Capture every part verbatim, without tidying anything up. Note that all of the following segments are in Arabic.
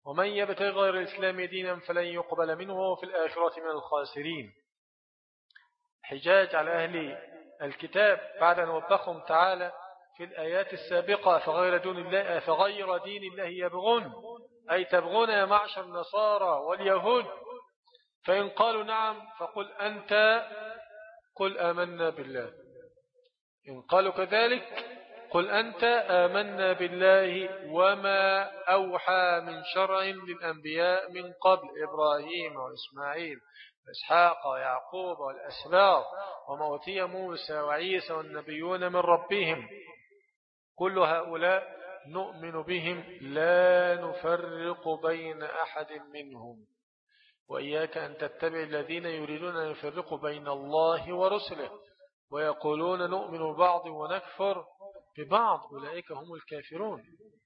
ومن يبتغي غير الإسلام دينا فلن يقبل منه وهو في الآخرة من الخاسرين. حجاج على أهل الكتاب بعد أن وبخهم تعالى في الآيات السابقة فغير, دون الله فغير دين الله يبغون، أي تبغون يا معشر النصارى واليهود، فإن قالوا نعم فقل أنت قل آمنا بالله، إن قالوا كذلك قل أنت آمنا بالله وما أوحى من شرع للأنبياء من قبل إبراهيم وإسماعيل وإسحاق ويعقوب والأسباط وما أوتي موسى وعيسى والنبيون من ربهم، كل هؤلاء نؤمن بهم لا نفرق بين أحد منهم، وإياك أن تتبع الذين يريدون أن يفرقوا بين الله ورسله ويقولون نؤمن ببعض ونكفر ببعض، أولئك هم الكافرون.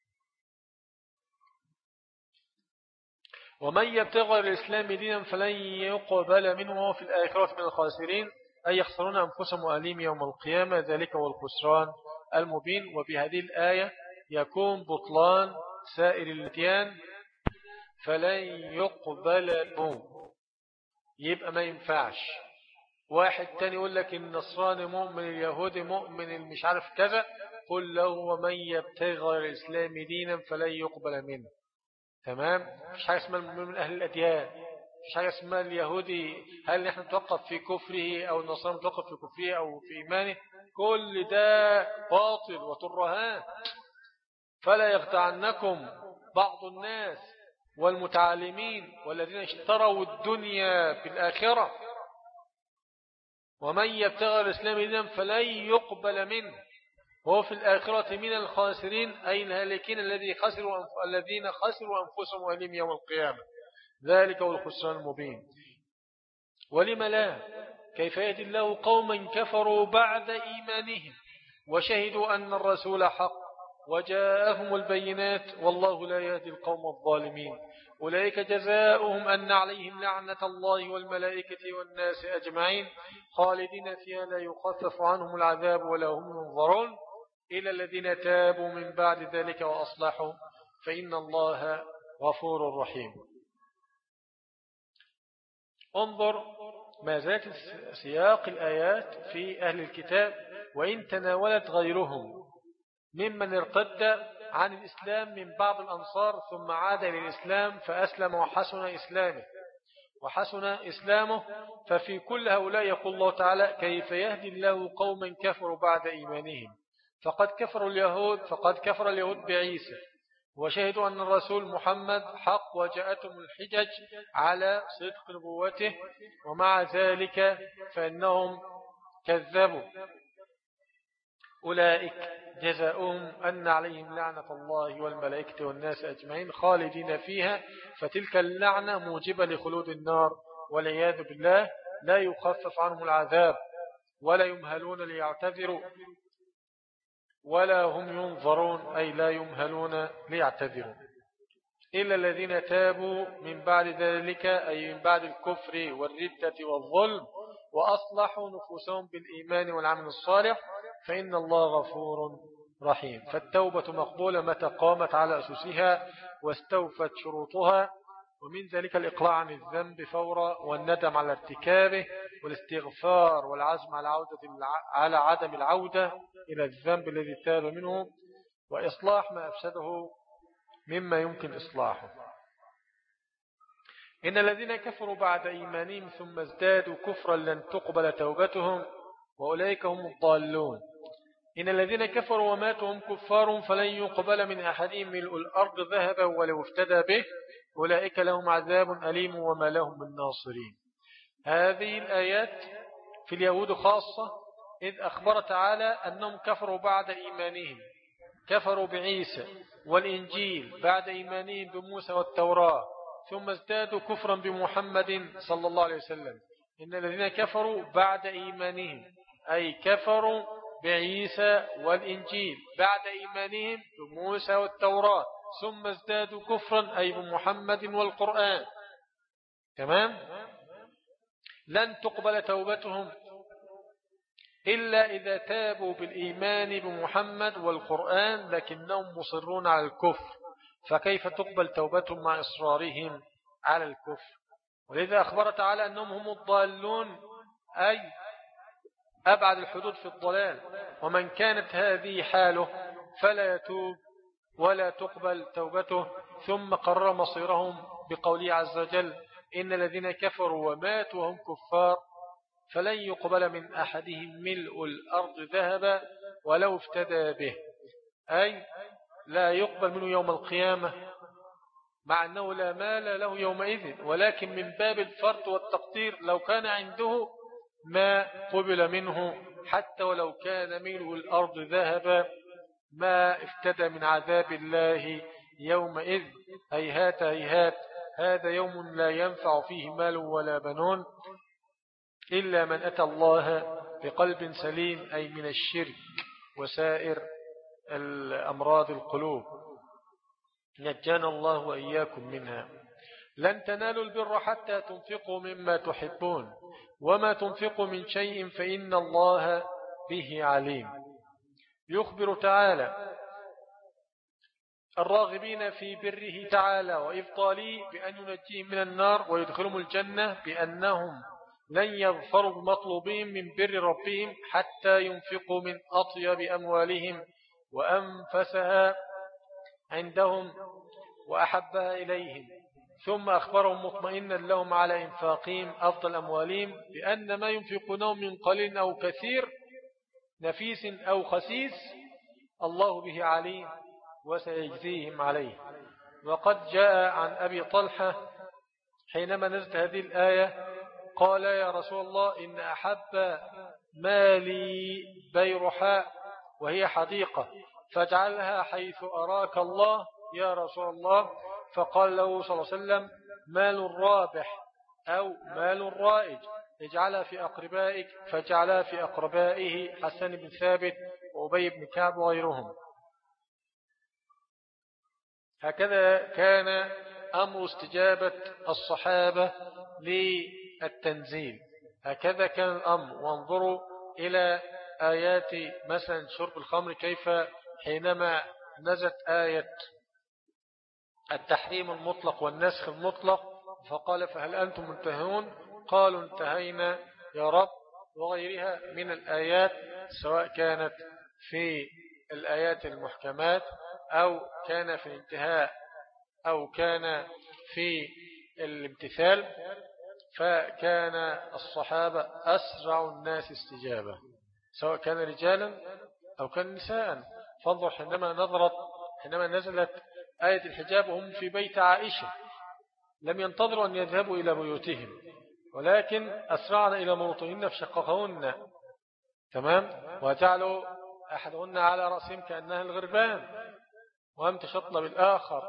ومن يبتغي الإسلام دينا فلن يقبل منه وهو في الآخرة من الخاسرين، أي يخسرون أنفسهم وأهليهم يوم القيامة، ذلك هو الخسران المبين. وبهذه الآية يكون بطلان سائر الأديان، فلن يقبل منه، يبقى ما ينفعش. واحد تاني يقول لك النصراني مؤمن، اليهودي مؤمن، مش عارف كذا، قل له ومن يبتغي غير الإسلام دينا فلن يقبل منه. تمام؟ مش حاجة اسمها من أهل الأديان، مش حاجة اسمها اليهودي هل نحن نتوقف في كفره أو النصراني نتوقف في كفره أو في إيمانه، كل ده باطل وترهان. فلا يخدعنكم بعض الناس والمتعالمين والذين اشتروا الدنيا بالآخرة. ومن يبتغي الإسلام دينا فلن يقبل منه وهو في الآخرة من الخاسرين، أي الهالكين الذين خسروا الذين خسروا أنفسهم وأهليهم يوم القيامة، ذلك هو الخسران المبين. ولم لا؟ كيف يهدي الله قوما كفروا بعد إيمانهم وشهدوا أن الرسول حق وجاءهم البينات والله لا يهدي القوم الظالمين. أولئك جزاؤهم أن عليهم لعنة الله والملائكة والناس أجمعين خالدين فيها لا يخفف عنهم العذاب ولا هم ينظرون إلى الذين تابوا من بعد ذلك وأصلحوا فإن الله غفور رحيم. انظر ما زالت سياق الآيات في أهل الكتاب، وإن تناولت غيرهم ممن ارتد عن الإسلام من بعض الأنصار ثم عاد إلى الإسلام فأسلم وحسن إسلامه وحسن إسلامه، ففي كل هؤلاء يقول الله تعالى كيف يهدي الله قوما كفروا بعد إيمانهم، فقد كفروا اليهود فقد كفر اليهود بعيسى وشهدوا أن الرسول محمد حق وجاءتهم الحجج على صدق نبوته، ومع ذلك فإنهم كذبوا. أولئك جزاؤهم أن عليهم لعنة الله والملائكة والناس أجمعين خالدين فيها، فتلك اللعنة موجبة لخلود النار والعياذ بالله، لا يخفف عنهم العذاب ولا يمهلون ليعتذروا ولا هم ينظرون، أي لا يمهلون ليعتذروا إلا الذين تابوا من بعد ذلك، أي من بعد الكفر والردة والظلم وأصلحوا نفوسهم بالإيمان والعمل الصالح فإن الله غفور رحيم. فالتوبة مقبولة متى قامت على أسسها واستوفت شروطها، ومن ذلك الإقلاع عن الذنب فورا والندم على ارتكابه والاستغفار والعزم على عودة على عدم العودة إلى الذنب الذي تاب منه، وإصلاح ما أفسده مما يمكن إصلاحه. إن الذين كفروا بعد إيمانهم ثم ازدادوا كفرا لن تقبل توبتهم وأولئك هم الضالون. إن الذين كفروا وماتوا هم كفار فلن يقبل من أحدهم ملء الأرض ذهبا ولو افتدى به أولئك لهم عذاب أليم وما لهم من ناصرين. هذه الآيات في اليهود خاصة، إذ أخبر تعالى أنهم كفروا بعد إيمانهم، كفروا بعيسى والإنجيل بعد إيمانهم بموسى والتوراة، ثم ازدادوا كفرا بمحمد صلى الله عليه وسلم. إن الذين كفروا بعد إيمانهم أي كفروا بعيسى والإنجيل بعد إيمانهم بموسى والتوراة، ثم ازدادوا كفرا أي بمحمد والقرآن. تمام؟ لن تقبل توبتهم إلا إذا تابوا بالإيمان بمحمد والقرآن، لكنهم مصرون على الكفر فكيف تقبل توبتهم مع إصرارهم على الكفر؟ ولذا أخبر تعالى أنهم هم الضالون، أي أبعد الحدود في الضلال. ومن كانت هذه حاله فلا يتوب ولا تقبل توبته. ثم قرر مصيرهم بقوله عز وجل: إن الذين كفروا وماتوا وهم كفار فلن يقبل من أحدهم ملء الأرض ذهبا ولو افتدى به، أي لا يقبل منه يوم القيامة، مع أنه لا مال له يومئذ، ولكن من باب الفرط والتقدير لو كان عنده ما قبل منه حتى ولو كان ملء الأرض ذهبا ما افتدى من عذاب الله يومئذ. هيهات هيهات، هذا يوم لا ينفع فيه مال ولا بنون إلا من أتى الله بقلب سليم، أي من الشرك وسائر الأمراض القلوب، نجانا الله وإياكم منها. لن تنالوا البر حتى تنفقوا مما تحبون وما تنفقوا من شيء فإن الله به عليم. يخبر تعالى الراغبين في بره تعالى وإفضاله بأن ينجيهم من النار ويدخلهم الجنة بأنهم لن يظفروا بمطلوبهم من بر ربهم حتى ينفقوا من أطيب أموالهم وأنفسها عندهم وأحبها إليهم. ثم أخبرهم مطمئنا لهم على إنفاقهم أفضل أموالهم بأن ما ينفقونه من قليل أو كثير، نفيس أو خسيس، الله به عليم وسيجزيهم عليه. وقد جاء عن أبي طلحة حينما نزلت هذه الآية قال: يا رسول الله إن أحب مالي بيرحاء وهي حديقة فاجعلها حيث أراك الله يا رسول الله. فقال له صلى الله عليه وسلم: مال رابح أو مال رائج اجعلها في أقربائك، فاجعلها في أقربائه حسن بن ثابت وأبي بن كعب وغيرهم. هكذا كان أمر استجابة الصحابة للتنزيل، هكذا كان الأمر. وانظروا إلى آيات مثلا شرب الخمر كيف حينما نزلت آية التحريم المطلق والنسخ المطلق فقال: فهل أنتم منتهون؟ قالوا: انتهينا يا رب. وغيرها من الآيات سواء كانت في الآيات المحكمات أو كان في الانتهاء أو كان في الامتثال، فكان الصحابة أسرع الناس استجابة سواء كان رجالا أو كان نساء. فانظر حينما نظرت حينما نزلت آية الحجاب وهم في بيت عائشة لم ينتظروا أن يذهبوا إلى بيوتهم، ولكن أسرعنا إلى مرطهن فشققهن، تمام، وجعلوا أحدهن على رأسهم كأنها الغربان وهم تشطن بالآخر.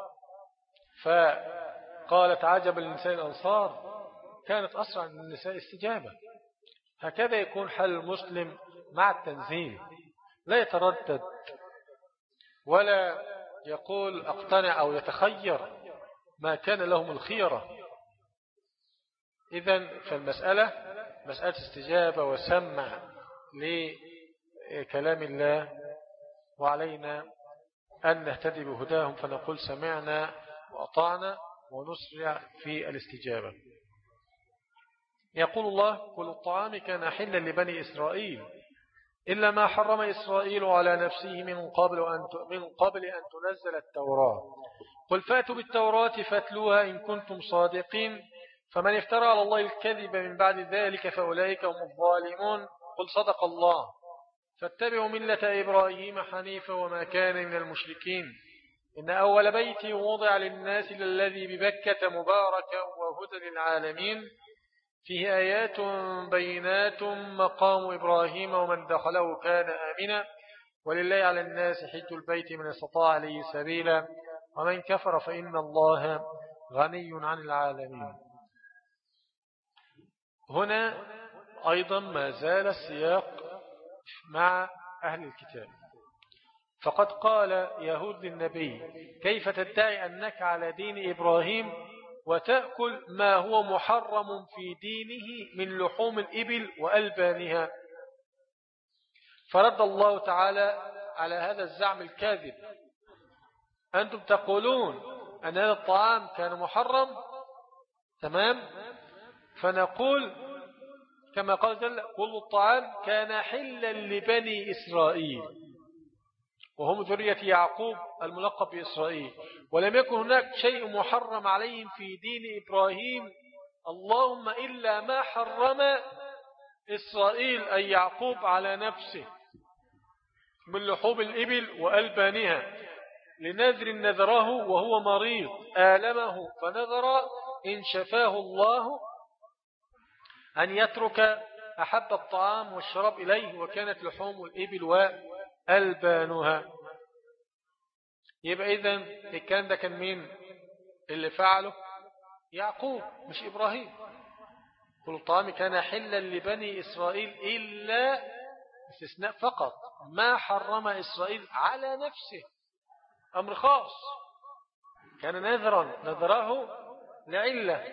فقالت: عجب للنساء الأنصار، كانت أسرع من النساء استجابة. هكذا يكون حال المسلم مع التنزيل، لا يتردد ولا يقول أقتنع أو يتخير، ما كان لهم الخيرة. إذن فالمسألة مسألة استجابة وسمع لكلام الله، وعلينا أن نهتدي بهداهم فنقول سمعنا وأطعنا ونسرع في الاستجابة. يقول الله: كل الطعام كان حلا لبني إسرائيل إلا ما حرم إسرائيل على نفسه من قبل أن من قبل أن تنزل التوراة، قل فأتوا بالتوراة فاتلوها إن كنتم صادقين، فمن افترى على الله الكذب من بعد ذلك فأولئك هم الظالمون. قل صدق الله، فاتبعوا ملة إبراهيم حنيفا وما كان من المشركين، إن أول بيت وضع للناس للذي ببكة مباركا وهدى للعالمين، فيه آيات بينات مقام إبراهيم ومن دخله كان آمنا، ولله على الناس حج البيت من استطاع عليه سبيلا، ومن كفر فإن الله غني عن العالمين. هنا أيضا ما زال السياق مع أهل الكتاب، فقد قال يهود للنبي: كيف تدعي أنك على دين إبراهيم وتأكل ما هو محرم في دينه من لحوم الإبل وألبانها؟ فرد الله تعالى على هذا الزعم الكاذب أنتم تقولون أن هذا الطعام كان محرم، تمام؟ فنقول كما قال جل: كل الطعام كان حلا لبني إسرائيل، وهم ذرية يعقوب الملقب بإسرائيل، ولم يكن هناك شيء محرم عليهم في دين إبراهيم، اللهم إلا ما حرم إسرائيل أي يعقوب على نفسه من لحوم الإبل وألبانها، لنذر نذره وهو مريض آلمه فنذر إن شفاه الله أن يترك أحب الطعام والشراب إليه، وكانت لحوم الإبل وألبانها. يبقى إذن الكلام ده كان مين اللي فعله؟ يعقوب مش إبراهيم. كل الطعام كان حلا لبني إسرائيل إلا استثناء فقط ما حرم إسرائيل على نفسه، أمر خاص كان نذرا نذره لعلة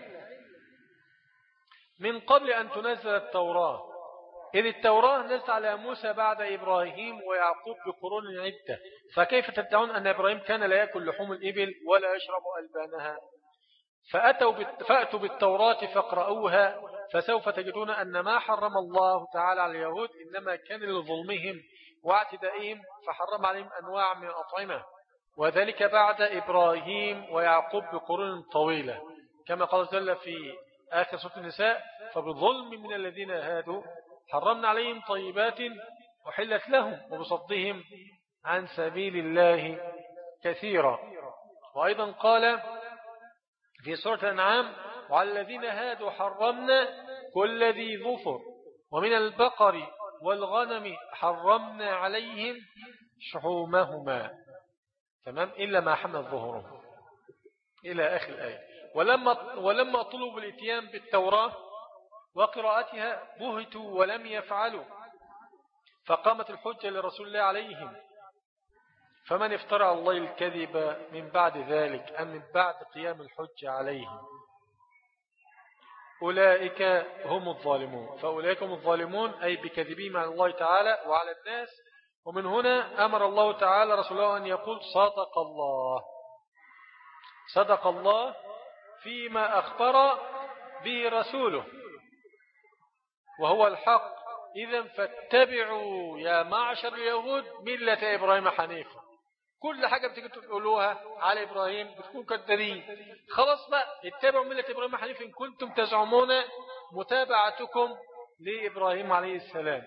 من قبل أن تنزل التوراة، إذ التوراة نزل على موسى بعد إبراهيم ويعقوب بقرون عدة، فكيف تدعون أن إبراهيم كان لا يأكل لحوم الإبل ولا يشرب ألبانها؟ فأتوا بت... فأتوا بالتوراة فاقرؤوها فسوف تجدون أن ما حرم الله تعالى على اليهود إنما كان لظلمهم واعتدائهم، فحرم عليهم أنواع من الأطعمة، وذلك بعد إبراهيم ويعقوب بقرون طويلة، كما قال جل في آخر سورة النساء: فبظلم من الذين هادوا حرمنا عليهم طيبات وحلت لهم وبصدهم عن سبيل الله كثيرا. وأيضا قال في سورة الأنعام: وعلى الذين هادوا حرمنا كل ذي ظفر ومن البقر والغنم حرمنا عليهم شحومهما، تمام، إلا ما حملت ظهورهم، إلى آخر الآية. ولما, ولما طلبوا الاتيان بالتوراة وقراءتها بهتوا ولم يفعلوا، فقامت الحجة لرسول الله عليهم: فمن افترى على الله الكذب من بعد ذلك أم من بعد قيام الحجة عليهم أولئك هم الظالمون. فأولئك هم الظالمون أي بكذبهم على الله تعالى وعلى الناس. ومن هنا أمر الله تعالى رسوله أن يقول: صدق الله، صدق الله فيما أخبر به رسوله وهو الحق. إذن فاتبعوا يا معشر اليهود ملة إبراهيم حنيفا. كل حاجة بتجي تقولوها على إبراهيم بتكون كذابين، خلاص بقى اتبعوا ملة إبراهيم حنيفا إن كنتم تزعمون متابعتكم لإبراهيم عليه السلام.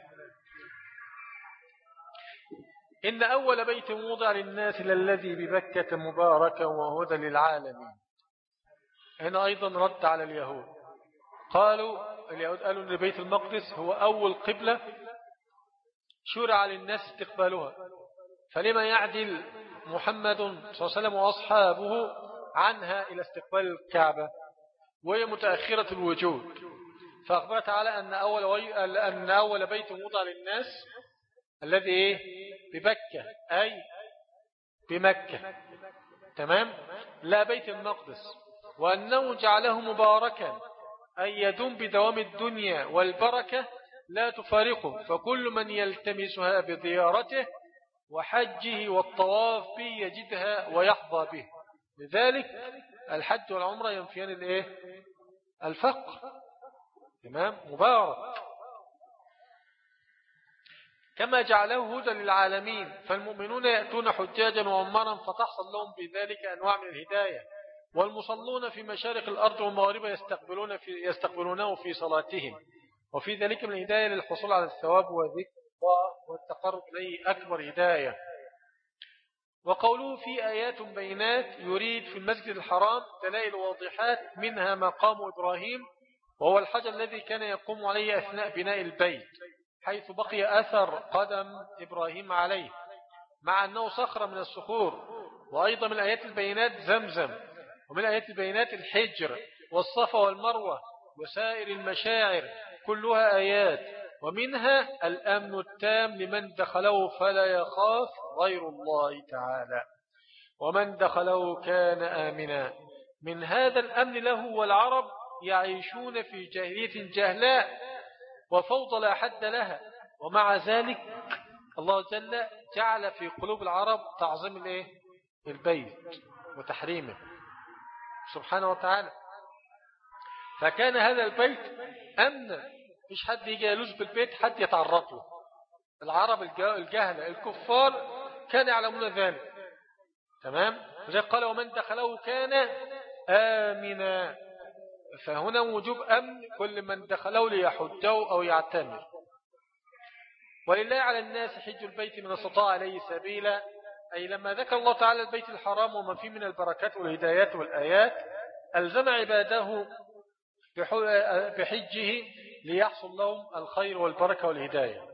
إن أول بيت وضع للناس للذي ببكة مباركا وهدى للعالمين. هنا أيضا رد على اليهود، قالوا اليهود قالوا أن بيت المقدس هو أول قبلة شرع للناس استقبالها، فلما يعدل محمد صلى الله عليه وسلم وأصحابه عنها إلى استقبال الكعبة وهي متأخرة الوجود؟ فأخبر تعالى أن أول, وي... أن أول بيت وضع للناس الذي إيه؟ ببكة أي بمكة، تمام، لا بيت المقدس، وأنه جعله مباركا أي يدوم بدوام الدنيا والبركة لا تفارقه، فكل من يلتمسها بزيارته وحجه والطواف به يجدها ويحظى به. لذلك الحج والعمرة ينفيان الايه؟ الفقر، تمام، مبارك. كما جعله هدى للعالمين، فالمؤمنون يأتون حجاجا وعمرا فتحصل لهم بذلك أنواع من الهداية، والمصلون في مشارق الأرض ومغاربها يستقبلون في يستقبلونه في صلاتهم، وفي ذلك من الهداية للحصول على الثواب وذكر الله والتقرب إليه أكبر هداية. وقوله في آيات بينات يريد في المسجد الحرام دلائل واضحات، منها مقام إبراهيم وهو الحجر الذي كان يقوم عليه أثناء بناء البيت، حيث بقي أثر قدم إبراهيم عليه مع أنه صخرة من الصخور. وأيضا من آيات البينات زمزم، ومن آيات البينات الحجر والصفا والمروة وسائر المشاعر، كلها آيات. ومنها الأمن التام لمن دخله فلا يخاف غير الله تعالى، ومن دخله كان آمنا. من هذا الأمن له والعرب يعيشون في جاهلية جهلاء وفوضى لا حد لها، ومع ذلك الله جل جعل في قلوب العرب تعظيم الايه؟ البيت وتحريمه سبحانه وتعالى. فكان هذا البيت أمنا، مش حد يجي يلوز بالبيت، حد يتعرض له. العرب الجهلة الكفار كانوا يعلمون ذلك. تمام. وزي قال ومن دخله كان آمنا، فهنا وجوب أمن كل من دخله ليحجه أو يعتمر. ولله على الناس حج البيت من استطاع عليه سبيلا، أي لما ذكر الله تعالى البيت الحرام وما فيه من البركات والهدايات والآيات ألزم عباده بحجه ليحصل لهم الخير والبركة والهداية،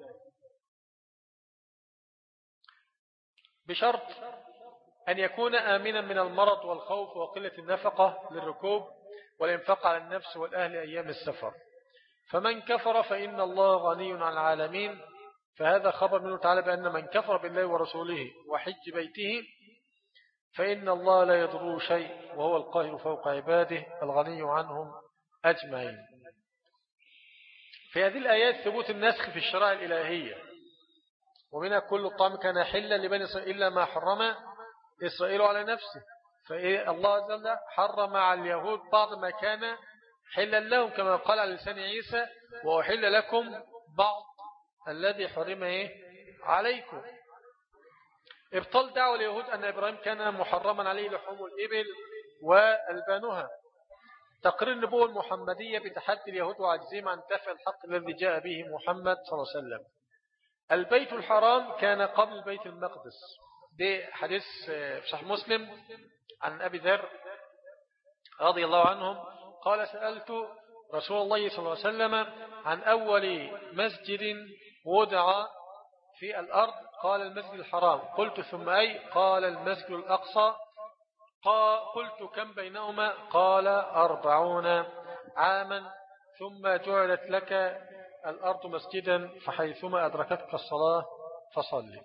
بشرط أن يكون آمنا من المرض والخوف وقلة النفقة للركوب والإنفاق على النفس والأهل أيام السفر. فمن كفر فإن الله غني عن العالمين، فهذا خبر منه تعالى بأن من كفر بالله ورسوله وحج بيته فإن الله لا يضره شيء، وهو القاهر فوق عباده الغني عنهم أجمعين. في هذه الآيات ثبوت النسخ في الشرائع الإلهية، ومنها كل الطعام كان حلا لبني إسرائيل إلا ما حرم إسرائيل على نفسه، فالله عز وجل حرم على اليهود بعض ما كان حلا لهم كما قال على لسان عيسى وأحل لكم بعض الذي حرم إيه عليكم. ابطال دعوة اليهود أن إبراهيم كان محرما عليه لحوم الإبل والبانها. تقرير النبوة المحمدية بتحدي اليهود وعجزهم عن دفع الحق الذي جاء به محمد صلى الله عليه وسلم. البيت الحرام كان قبل بيت المقدس، دي حديث في صحيح مسلم عن أبي ذر رضي الله عنهم قال سألت رسول الله صلى الله عليه وسلم عن أول مسجد وضع في الأرض، قال المسجد الحرام. قلت ثم أي؟ قال المسجد الأقصى. قلت كم بينهما؟ قال أربعون عاما، ثم جعلت لك الأرض مسجدا فحيثما أدركتك الصلاة فصلي.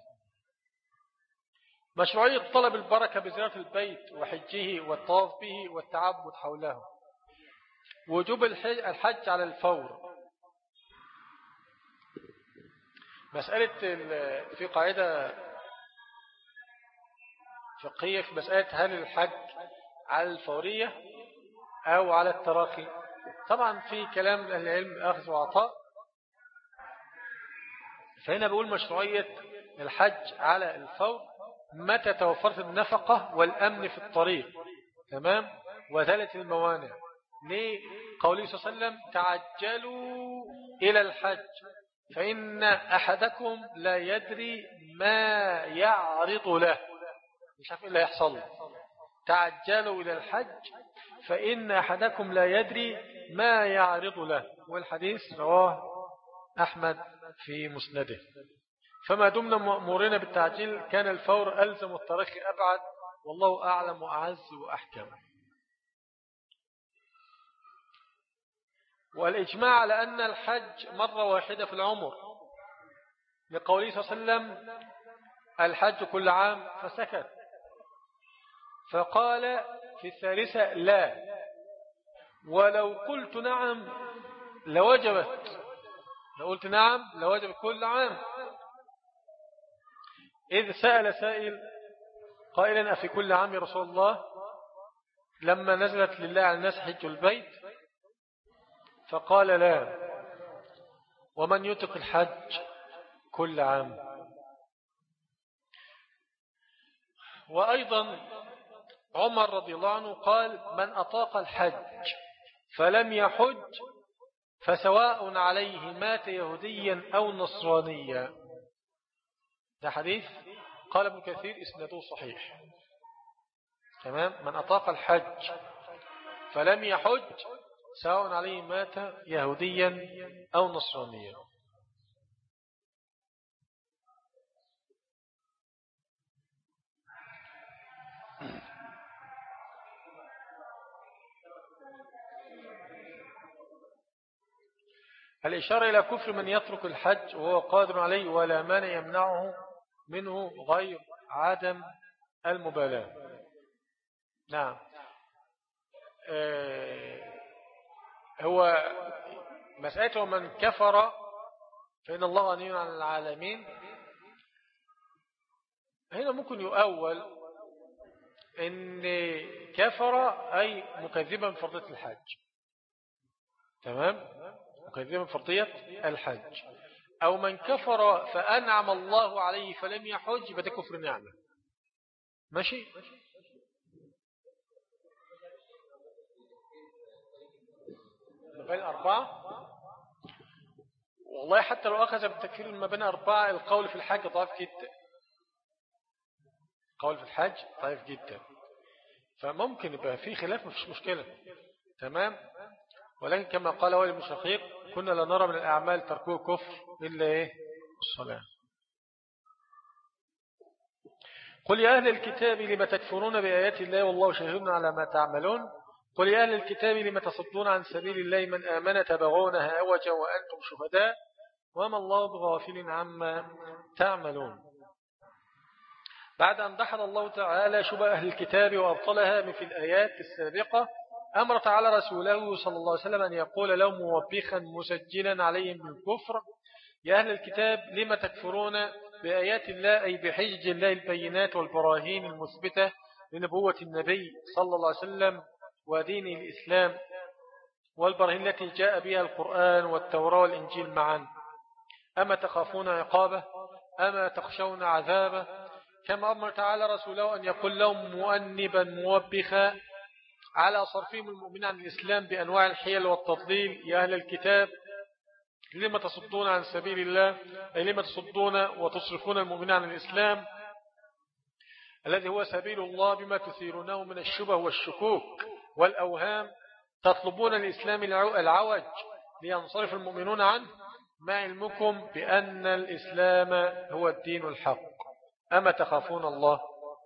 مشروعية طلب البركة بزيارة البيت وحجه والطواف به والتعبد حوله. وجوب الحج على الفور. مسألة في قاعدة فقهية في مسألة هل الحج على الفورية أو على التراخي. طبعا في كلام أهل العلم أخذ وعطاء، فهنا بقول مشروعية الحج على الفور متى توفرت النفقة والأمن في الطريق، تمام، وزالت الموانع. ليه؟ قوله صلى الله عليه وسلم تعجلوا إلى الحج فإن أحدكم لا يدري ما يعرض له، مش عارف إيه اللي هيحصل له. تعجلوا إلى الحج فإن أحدكم لا يدري ما يعرض له، والحديث رواه أحمد في مسنده. فما دمنا مأمورين بالتعجيل كان الفور ألزم والتراخي أبعد، والله أعلم وأعز وأحكم. والإجماع على أن الحج مرة واحدة في العمر، لقوله صلى الله عليه وسلم الحج كل عام فسكت، فقال في الثالثة لا، ولو قلت نعم لوجبت، لو قلت نعم لوجبت كل عام. إذ سأل سائل قائلا أفي كل عام يا رسول الله، لما نزلت لله على الناس حج البيت، فقال لا، ومن يطق الحج كل عام. وأيضا عمر رضي الله عنه قال من أطاق الحج فلم يحج فسواء عليه مات يهوديا أو نصرانيا. ده حديث قال ابن كثير إسناده صحيح، تمام. من أطاق الحج فلم يحج سواء عليه مات يهوديا أو نصرانيا. الإشارة إلى كفر من يترك الحج وهو قادر عليه ولا مانع يمنعه منه غير عدم المبالاة. نعم. آه هو مسألة من كفر فإن الله غني عن العالمين، هنا ممكن يؤول إن كفر أي مكذبا بفرضية الحج. تمام، مكذبا بفرضية الحج. أو من كفر فأنعم الله عليه فلم يحج يبقى ده كفر نعمة. ماشي. ما بين أربعة، والله حتى لو أخذ بالتكفير ما بين أربعة، القول في الحج ضعيف جدا. القول في الحج ضعيف جدا، فممكن يبقى في خلاف، مفيش مشكلة. تمام. ولكن كما قال والي المشرقيق كنا لا نرى من الأعمال تركوه كفر إلا إيه؟ الصلاة. قل يا أهل الكتاب لما تكفرون بآيات الله والله شهيد على ما تعملون. قل يا أهل الكتاب لما تصدون عن سبيل الله من آمن تبغونها عوجا وأنتم شهداء وما الله بغافل عما تعملون. بعد أن دحض الله تعالى شبه أهل الكتاب وأبطلها في الآيات السابقة، أمر تعالى رسوله صلى الله عليه وسلم أن يقول لهم موبخا مسجلا عليهم بالكفر: يا أهل الكتاب لما تكفرون بآيات الله، أي بحجج الله البينات والبراهين المثبتة لنبوة النبي صلى الله عليه وسلم ودين الإسلام، والبراهين التي جاء بها القرآن والتوراة والإنجيل معا. أما تخافون عقابه أما تخشون عذابه، كما أمر تعالى رسوله أن يقول لهم مؤنبا موبخا على صرفهم المؤمنين عن الإسلام بأنواع الحيل والتضليل: يا أهل الكتاب لما تصدون عن سبيل الله، أي لما تصدون وتصرفون المؤمنين عن الإسلام الذي هو سبيل الله بما تثيرونه من الشبه والشكوك والأوهام، تطلبون الإسلام العوج لينصرف المؤمنون عنه، مع علمكم بأن الإسلام هو الدين الحق. أما تخافون الله.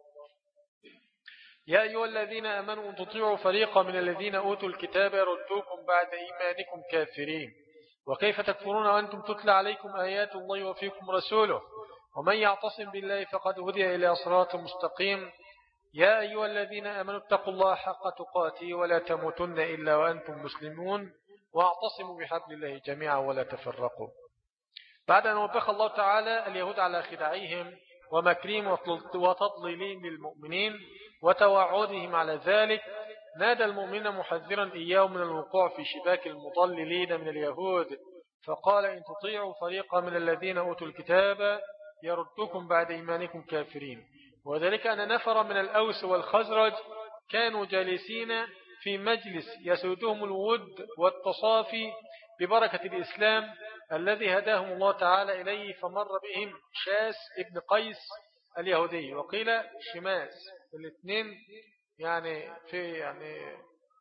يا أيها الذين آمنوا أن تطيعوا فريقا من الذين أوتوا الكتاب يردوكم بعد إيمانكم كافرين، وكيف تكفرون وأنتم تتلى عليكم آيات الله وفيكم رسوله، ومن يعتصم بالله فقد هدي إلى صراط مستقيم. يا أيها الذين آمنوا اتقوا الله حق تقاته ولا تموتن إلا وأنتم مسلمون، واعتصموا بحبل الله جميعا ولا تفرقوا. بعد أن وبخ الله تعالى اليهود على خداعهم ومكرهم وتضليلهم للمؤمنين وتوعدهم على ذلك، نادى المؤمنين محذرا إياهم من الوقوع في شباك المضللين من اليهود، فقال: إن تطيعوا فريقا من الذين أوتوا الكتاب يردوكم بعد إيمانكم كافرين. وذلك أن نفر من الأوس والخزرج كانوا جالسين في مجلس يسودهم الود والتصافي ببركة الإسلام الذي هداهم الله تعالى إليه، فمر بهم شاس ابن قيس اليهودي، وقيل شماس، الاثنين يعني في يعني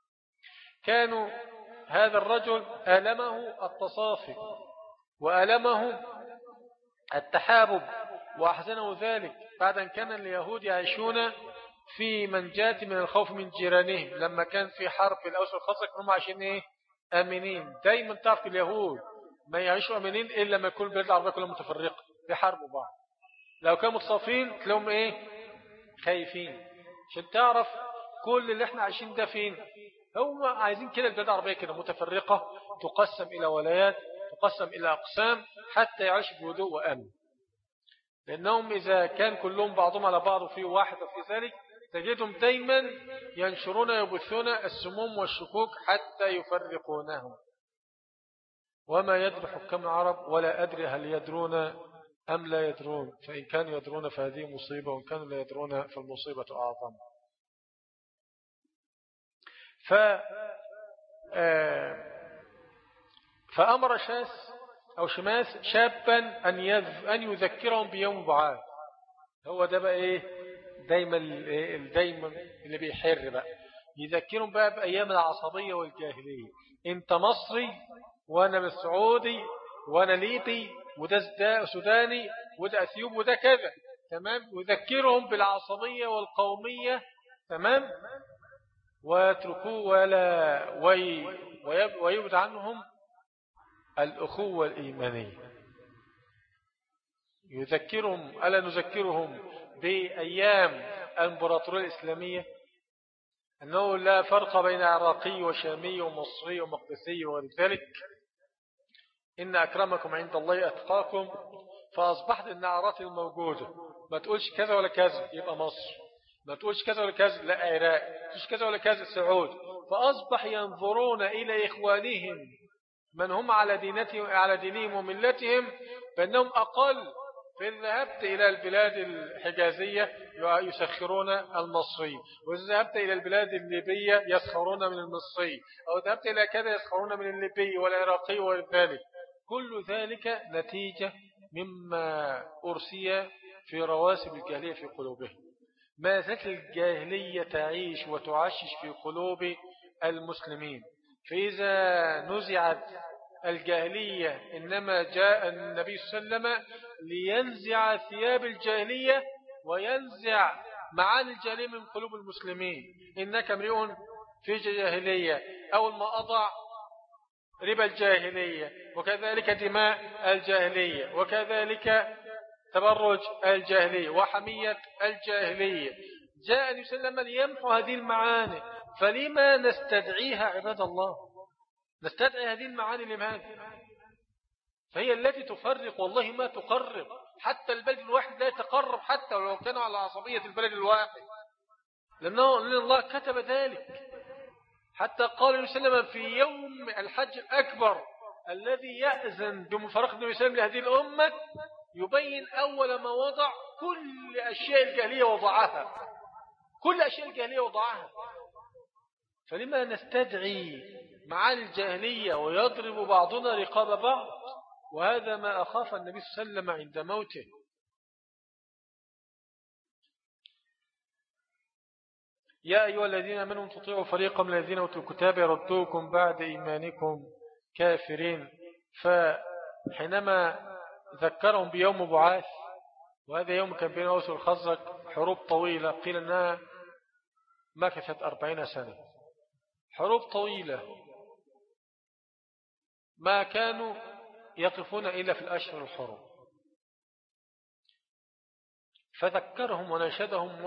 كانوا هذا الرجل آلمه التصافي وآلمه التحابب وأحزنه ذلك بعد أن كان اليهود يعيشون في منجاة من الخوف من جيرانهم. لما كان في حرب الأوس والخزرج كانوا عايشين إيه؟ آمنين. دايما تعرف اليهود ما يعيشوا آمنين إلا ما يكون البلاد العربية كلها متفرقة بيحاربوا بعض. لو كانوا متصافين تلاقيهم إيه؟ خايفين. عشان تعرف كل اللي احنا عايشين ده فين. هم عايزين كده البلاد العربية كده متفرقة، تقسم إلى ولايات، تقسم إلى أقسام، حتى يعيشوا بهدوء وأمن. لأنهم إذا كان كلهم بعضهم على بعض وفي واحد في ذلك تجدهم دايما ينشرون يبثون السموم والشكوك حتى يفرقونهم. وما يدري حكام العرب ولا أدري هل يدرون أم لا يدرون، فإن كانوا يدرون فهذه مصيبة، وإن كانوا لا يدرون فالمصيبة أعظم. ف فأمر شاس أو شماس شابا أن أن يذكرهم بيوم بعاث. هو ده بقى إيه؟ دايما دايما اللي بيحر بقى يذكرهم بقى بأيام العصبية والجاهلية. أنت مصري وأنا سعودي وأنا ليبي وده سوداني وده أثيوب وده كذا، تمام؟ يذكرهم بالعصبية والقومية، تمام؟ ويتركوه ولا وي ويبعد عنهم الأخوة الإيمانية. يذكرهم ألا نذكرهم بأيام الإمبراطورية الإسلامية، أنه لا فرق بين عراقي وشامي ومصري ومقدسي وذلك، إن أكرمكم عند الله أتقاكم. فأصبحت النعرات الموجودة ما تقولش كذا ولا كذا يبقى مصر، ما تقولش كذا ولا كذا، لا عراق، ما تقولش كذا ولا كذا سعود. فأصبح ينظرون إلى إخوانهم من هم على دينتهم على دينهم وملتهم بأنهم أقل. فإن ذهبت إلى البلاد الحجازية يسخرون المصري، وإذا ذهبت إلى البلاد الليبية يسخرون من المصري، أو ذهبت إلى كذا يسخرون من الليبي والعراقي وذلك. كل ذلك نتيجة مما أرسي في رواسب الجاهلية في قلوبهم. ما زالت الجاهلية تعيش وتعشش في قلوب المسلمين. فإذا نزعت الجاهلية إنما جاء النبي صلى الله عليه وسلم لينزع ثياب الجاهلية وينزع معاني الجاهلية من قلوب المسلمين. إنك امرئ في جاهلية، أول ما أضع ربا الجاهلية، وكذلك دماء الجاهلية، وكذلك تبرج الجاهلية وحمية الجاهلية. جاء النبي صلى الله عليه وسلم ليمحو هذه المعاني. فلما نستدعيها عباد الله؟ نستدعي هذه المعاني لماذا؟ فهي التي تفرق والله ما تقرب. حتى البلد الواحد لا يتقرب حتى ولو كانوا على عصبية البلد الواحد، لأنه لأن الله كتب ذلك. حتى قال النبي صلى الله عليه وسلم في يوم الحج الأكبر الذي يأذن بمفارقة النبي صلى الله عليه وسلم لهذه الأمة، يبين أول ما وضع كل أشياء الجاهلية وضعها، كل أشياء الجاهلية وضعها. فلما نستدعي معاني الجاهلية ويضرب بعضنا رقاب بعض؟ وهذا ما أخاف النبي صلى الله عليه وسلم عند موته. يا أيها الذين آمنوا تطيعوا فريقا من الذين أوتوا الكتاب يردوكم بعد إيمانكم كافرين. فحينما ذكرهم بيوم بعاث، وهذا يوم كان بين أوس والخزرج حروب طويلة، قيل أنها مكثت أربعين سنة، حروب طويلة ما كانوا يقفون إلا في الأشهر الحرم. فذكرهم ونشدهم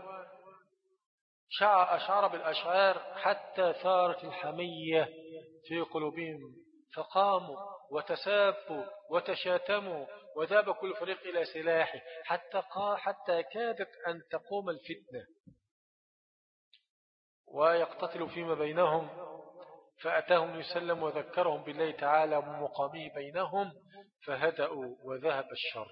وأشعر بالأشعار حتى ثارت الحمية في قلوبهم، فقاموا وتسابوا وتشاتموا وذاب كل فريق إلى سلاحه، حتى حتى كادت أن تقوم الفتنة ويقتتلوا فيما بينهم. فأتاهم يسلم وذكرهم بالله تعالى ومقامه بينهم فهدأوا وذهب الشر.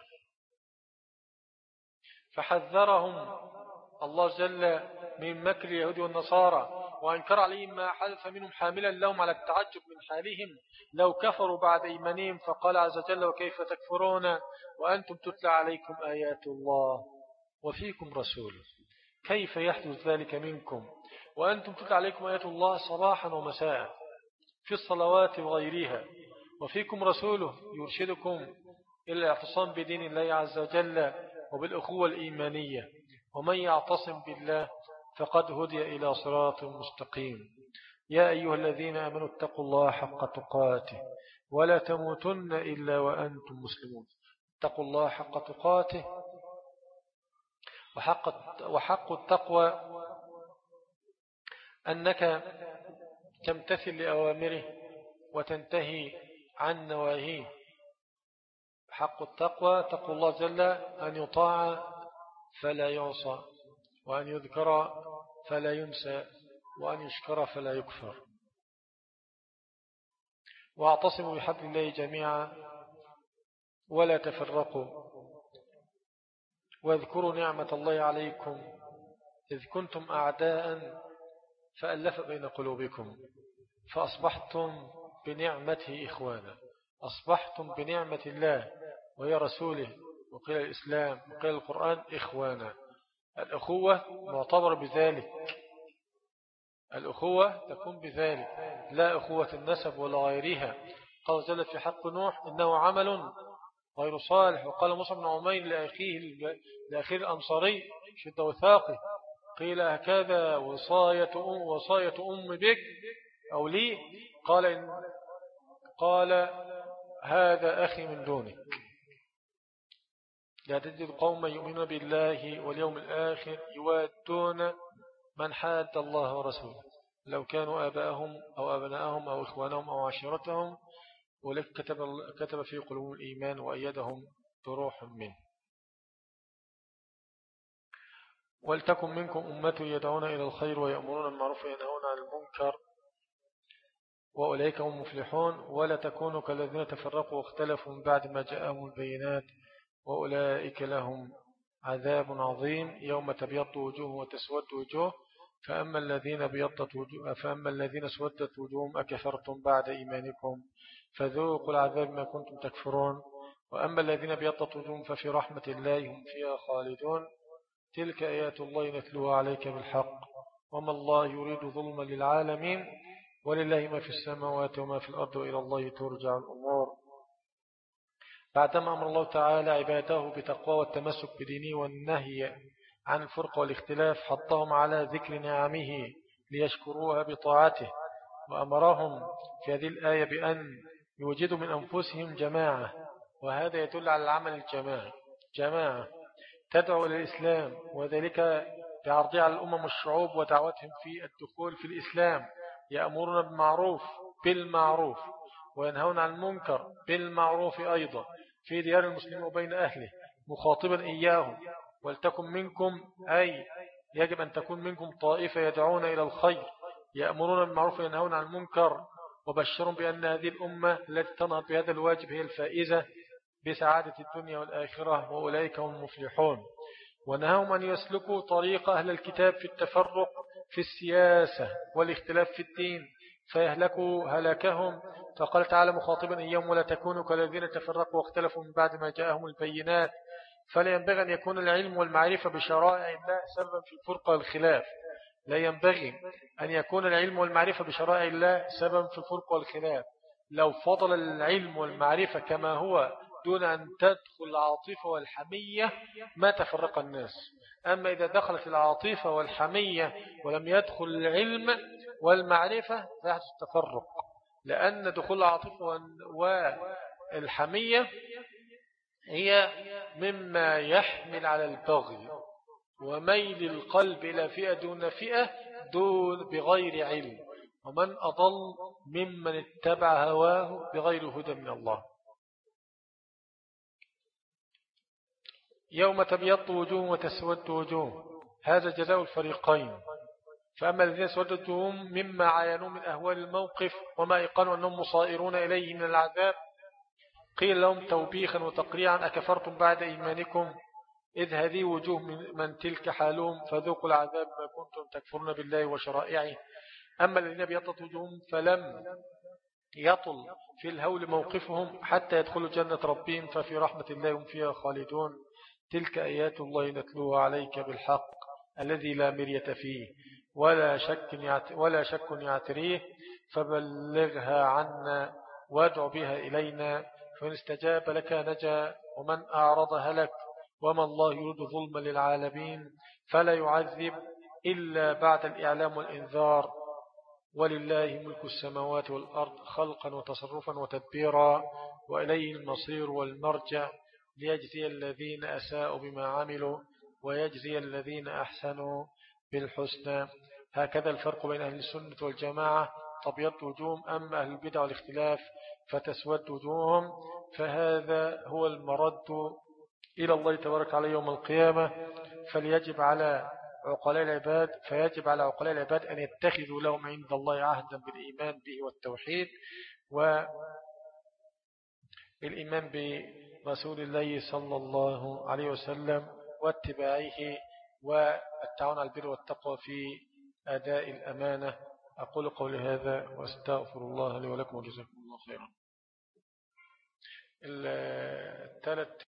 فحذرهم الله جل من مكر اليهود والنصارى، وأنكر عليهم ما حدث منهم حاملا لهم على التعجب من حالهم لو كفروا بعد إيمانهم. فقال عز وجل: وكيف تكفرون وأنتم تتلى عليكم آيات الله وفيكم رسوله، كيف يحدث ذلك منكم وأنتم تتلى عليكم آيات الله صباحا ومساء في الصلوات وغيرها، وفيكم رسوله يرشدكم إلى الاعتصام بدين الله عز وجل وبالأخوة الإيمانية، ومن يعتصم بالله فقد هدي إلى صراط مستقيم. يا أيها الذين آمنوا اتقوا الله حق تقاته ولا تموتن إلا وأنتم مسلمون. اتقوا الله حق تقاته، وحق, وحق التقوى أنك تمتثل لأوامره وتنتهي عن نواهيه. حق التقوى تقوى الله جل أن يطاع فلا يعصى، وأن يذكر فلا ينسى، وأن يشكر فلا يكفر. واعتصموا بحبل الله جميعا ولا تفرقوا، واذكروا نعمة الله عليكم إذ كنتم أعداء فألف بين قلوبكم فأصبحتم بنعمته إخوانا. أصبحتم بنعمة الله وهي رسوله وقيل الإسلام وقيل القرآن إخوانا. الأخوة معتبر بذلك، الأخوة تكون بذلك، لا أخوة النسب ولا غيرها. قال جل في حق نوح: إنه عمل غير صالح. وقال موسى بن عمير لأخيه لأخيه الأنصاري شد وثاقه: قيل هكذا وصاية أم, وصاية أم بك أو لي؟ قال إن قال هذا أخي من دونك. لا تجد قوما يؤمنون بالله واليوم الآخر يوادون من حاد الله ورسوله لو كانوا آباءهم أو أبناءهم أو إخوانهم أو عشيرتهم، ولك كتب, كتب في قلوبهم الإيمان وأيدهم بروح منه. ولتكن منكم أمة يدعون إلى الخير ويأمرون بالمعروف وينهون عن المنكر وأولئك هم المفلحون. ولا تكونوا كالذين تفرقوا واختلفوا من بعد ما جاءهم البينات وأولئك لهم عذاب عظيم يوم تبيض وجوه وتسود وجوه فأما الذين بيضت وجوه فأما الذين سودت وجوههم أكفرتم بعد إيمانكم فذوقوا العذاب ما كنتم تكفرون. وأما الذين بيضت وجوههم ففي رحمة الله هم فيها خالدون. تلك آيات الله نتلوها عليك بالحق وما الله يريد ظلما للعالمين ولله ما في السماوات وما في الأرض وإلى الله ترجع الأمور. بعدما أمر الله تعالى عباده بتقوى والتمسك بدينه والنهي عن الفرق والاختلاف حطهم على ذكر نعمه ليشكروها بطاعته وأمرهم في هذه الآية بأن يوجدوا من أنفسهم جماعة وهذا يدل على العمل الجماعي جماعة تدعو إلى الإسلام وذلك بعرضها على الأمم والشعوب ودعوتهم في الدخول في الإسلام يأمرون بالمعروف بالمعروف وينهون عن المنكر بالمعروف أيضا في ديار المسلمين وبين أهله مخاطبا إياهم. ولتكن منكم أي يجب أن تكون منكم طائفة يدعون إلى الخير يأمرون بالمعروف وينهون عن المنكر وبشرهم بأن هذه الأمة التي تنهض بهذا الواجب هي الفائزة بسعادة الدنيا والآخرة وأولئك هم المفلحون. ونهاهم أن يسلكوا طريق أهل الكتاب في التفرق في السياسة والاختلاف في الدين فيهلكوا هلاكهم. فقال تعالى مخاطبا إياهم ولا تكونوا كالذين تفرقوا واختلفوا من بعد ما جاءهم البينات. فلا ينبغي أن يكون العلم والمعرفة بشرائع الله سببا في الفرقة والخلاف. لا ينبغي أن يكون العلم والمعرفة بشرائع الله سببا في الفرقة والخلاف. لو فضل العلم والمعرفة كما هو دون أن تدخل العاطفة والحمية ما تفرق الناس. أما إذا دخلت العاطفة والحمية ولم يدخل العلم والمعرفة فيحدث التفرق لأن دخول العاطفة والحمية هي مما يحمل على البغي وميل القلب إلى فئة دون فئة دون بغير علم ومن أضل ممن اتبع هواه بغير هدى من الله. يوم تبيض وجوه وتسود وجوه هذا جزاء الفريقين. فأما الذين سودت وجوههم مما عاينوا من أهوال الموقف وما أيقنوا أنهم مصائرون إليه من العذاب قيل لهم توبيخا وتقريعا أكفرتم بعد إيمانكم إذ هذه وجوه من تلك حالهم فذوقوا العذاب ما كنتم تكفرون بالله وشرائعه. أما الذين بيضت وجوههم فلم يطل في الهول موقفهم حتى يدخلوا جنة ربهم ففي رحمة الله هم فيها خالدون. تلك آيات الله نتلوها عليك بالحق الذي لا مرية فيه ولا شك ولا شك يعتريه فبلغها عنا وادع بها إلينا فإن استجاب لك نجا ومن أعرض هلك وما الله يريد ظلما للعالمين فلا يعذب إلا بعد الإعلام والإنذار ولله ملك السماوات والأرض خلقا وتصرفا وتدبيرا وإليه المصير والمرجع ليجزي الذين أساءوا بما عملوا ويجزي الذين أحسنوا بالحسنى. هكذا الفرق بين أهل السنة والجماعة تبيض وجوههم أما أهل البدع والاختلاف فتسود وجوههم فهذا هو المرد إلى الله تبارك عليه يوم القيامة. فليجب على عقلاء العباد فيجب على عقلاء العباد أن يتخذوا لهم عند الله عهدا بالإيمان به والتوحيد والإيمان برسول الله صلى الله عليه وسلم واتباعه والتعاون على البر والتقوى في أداء الأمانة. أقول قولي هذا واستغفر الله لي ولكم وجزاكم الله خيرا. الثالث